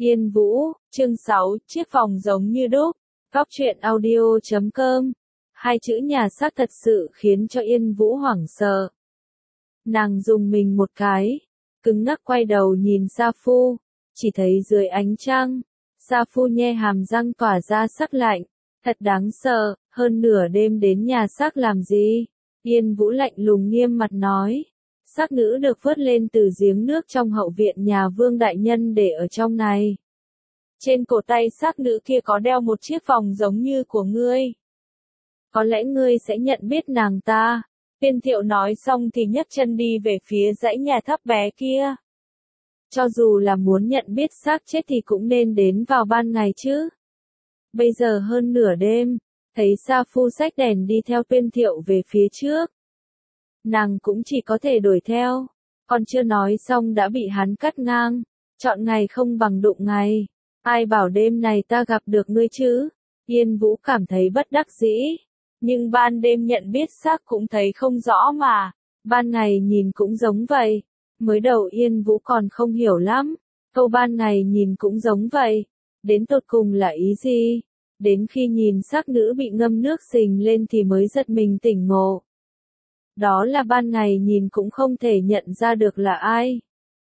Yên Vũ, chương 6, chiếc phòng giống như đúc. Góc truyện audio.com. Hai chữ nhà xác thật sự khiến cho Yên Vũ hoảng sợ. Nàng dùng mình một cái, cứng ngắc quay đầu nhìn Sa Phu, chỉ thấy dưới ánh trăng, Sa Phu nhe hàm răng tỏa ra sắc lạnh, thật đáng sợ, hơn nửa đêm đến nhà xác làm gì? Yên Vũ lạnh lùng nghiêm mặt nói. Xác nữ được vớt lên từ giếng nước trong hậu viện nhà Vương đại nhân để ở trong này. Trên cổ tay xác nữ kia có đeo một chiếc vòng giống như của ngươi. Có lẽ ngươi sẽ nhận biết nàng ta. Viên Thiệu nói xong thì nhấc chân đi về phía dãy nhà thấp bé kia. Cho dù là muốn nhận biết xác chết thì cũng nên đến vào ban ngày chứ. Bây giờ hơn nửa đêm, thấy Sa Phu xách đèn đi theo Viên Thiệu về phía trước. Nàng cũng chỉ có thể đuổi theo, còn chưa nói xong đã bị hắn cắt ngang, chọn ngày không bằng đụng ngày, ai bảo đêm này ta gặp được ngươi chứ? Yên Vũ cảm thấy bất đắc dĩ, nhưng ban đêm nhận biết xác cũng thấy không rõ mà, ban ngày nhìn cũng giống vậy, mới đầu Yên Vũ còn không hiểu lắm, câu ban ngày nhìn cũng giống vậy, đến tột cùng là ý gì? Đến khi nhìn xác nữ bị ngâm nước sình lên thì mới giật mình tỉnh ngộ. Đó là ban ngày nhìn cũng không thể nhận ra được là ai.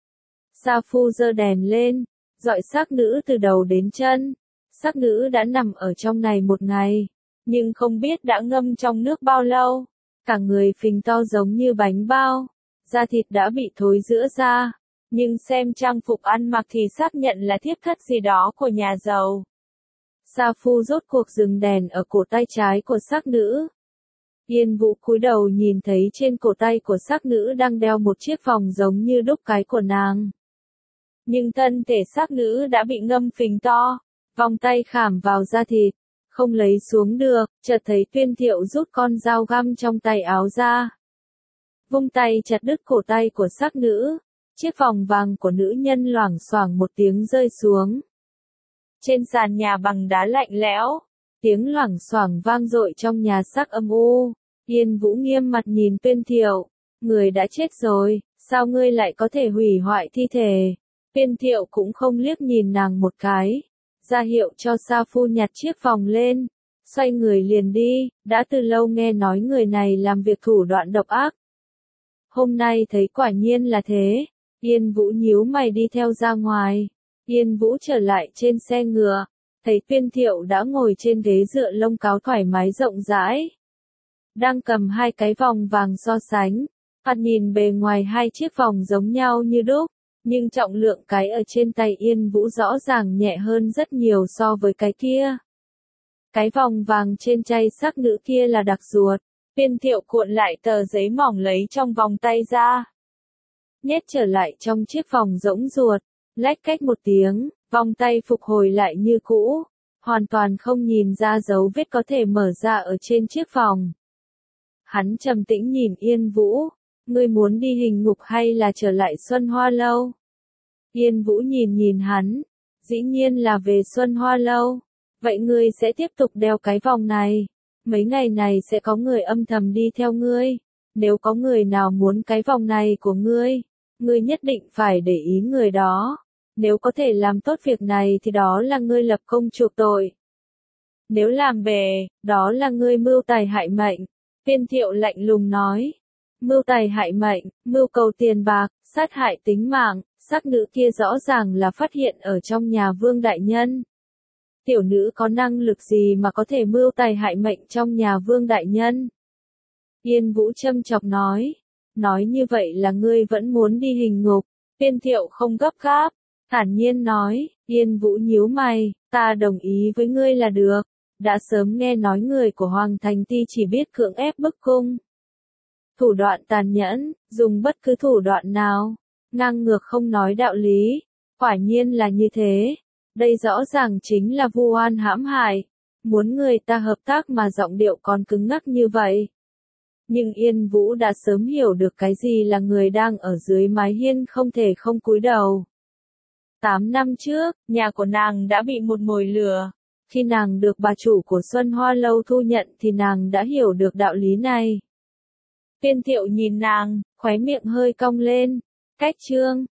Sa Phu giơ đèn lên, dọi xác nữ từ đầu đến chân. Xác nữ đã nằm ở trong này một ngày, nhưng không biết đã ngâm trong nước bao lâu. Cả người phình to giống như bánh bao, da thịt đã bị thối rữa ra, nhưng xem trang phục ăn mặc thì xác nhận là thiếp thất gì đó của nhà giàu. Sa Phu rốt cuộc dừng đèn ở cổ tay trái của xác nữ. Yên Vũ cúi đầu nhìn thấy trên cổ tay của xác nữ đang đeo một chiếc vòng giống như đúc cái của nàng. Nhưng thân thể xác nữ đã bị ngâm phình to, vòng tay khảm vào da thịt, không lấy xuống được, chợt thấy Viên Thiệu rút con dao găm trong tay áo ra. Vung tay chặt đứt cổ tay của xác nữ, chiếc vòng vàng của nữ nhân loảng xoảng một tiếng rơi xuống. Trên sàn nhà bằng đá lạnh lẽo, tiếng loảng xoảng vang dội trong nhà xác âm u. Yên Vũ nghiêm mặt nhìn Viên Thiệu, người đã chết rồi, sao ngươi lại có thể hủy hoại thi thể? Viên Thiệu cũng không liếc nhìn nàng một cái, ra hiệu cho Sa Phu nhặt chiếc vòng lên, xoay người liền đi, đã từ lâu nghe nói người này làm việc thủ đoạn độc ác. Hôm nay thấy quả nhiên là thế, Yên Vũ nhíu mày đi theo ra ngoài. Yên Vũ trở lại trên xe ngựa, thấy Viên Thiệu đã ngồi trên ghế dựa lông cáo thoải mái rộng rãi. Đang cầm hai cái vòng vàng so sánh, thoạt nhìn bề ngoài hai chiếc vòng giống nhau như đúc, nhưng trọng lượng cái ở trên tay Yên Vũ rõ ràng nhẹ hơn rất nhiều so với cái kia. Cái vòng vàng trên tay xác nữ kia là đặc ruột, Viên Thiệu cuộn lại tờ giấy mỏng lấy trong vòng tay ra. Nhét trở lại trong chiếc vòng rỗng ruột, lách cách một tiếng, vòng tay phục hồi lại như cũ, hoàn toàn không nhìn ra dấu vết có thể mở ra ở trên chiếc vòng. Hắn trầm tĩnh nhìn Yên Vũ, ngươi muốn đi hình ngục hay là trở lại Xuân Hoa Lâu? Yên Vũ nhìn hắn, dĩ nhiên là về Xuân Hoa Lâu. Vậy ngươi sẽ tiếp tục đeo cái vòng này, mấy ngày này sẽ có người âm thầm đi theo ngươi, nếu có người nào muốn cái vòng này của ngươi nhất định phải để ý người đó, nếu có thể làm tốt việc này thì đó là ngươi lập công chuộc tội. Nếu làm bề, đó là ngươi mưu tài hại mệnh. Viên Thiệu lạnh lùng nói, mưu tài hại mệnh, mưu cầu tiền bạc, sát hại tính mạng, xác nữ kia rõ ràng là phát hiện ở trong nhà Vương đại nhân. Tiểu nữ có năng lực gì mà có thể mưu tài hại mệnh trong nhà Vương đại nhân? Yên Vũ châm chọc nói như vậy là ngươi vẫn muốn đi hình ngục. Viên Thiệu không gấp gáp, thản nhiên nói. Yên Vũ nhíu mày, ta đồng ý với ngươi là được. Đã sớm nghe nói người của Hoàng Thành Ti chỉ biết cưỡng ép bức cung. Thủ đoạn tàn nhẫn, dùng bất cứ thủ đoạn nào, ngang ngược không nói đạo lý. Quả nhiên là như thế. Đây rõ ràng chính là vu oan hãm hại. Muốn người ta hợp tác mà giọng điệu còn cứng ngắc như vậy. Nhưng Yên Vũ đã sớm hiểu được cái gì là người đang ở dưới mái hiên không thể không cúi đầu. 8 năm trước, nhà của nàng đã bị một mồi lừa. Khi nàng được bà chủ của Xuân Hoa Lâu thu nhận thì nàng đã hiểu được đạo lý này. Viên Thiệu nhìn nàng, khóe miệng hơi cong lên. Cách chương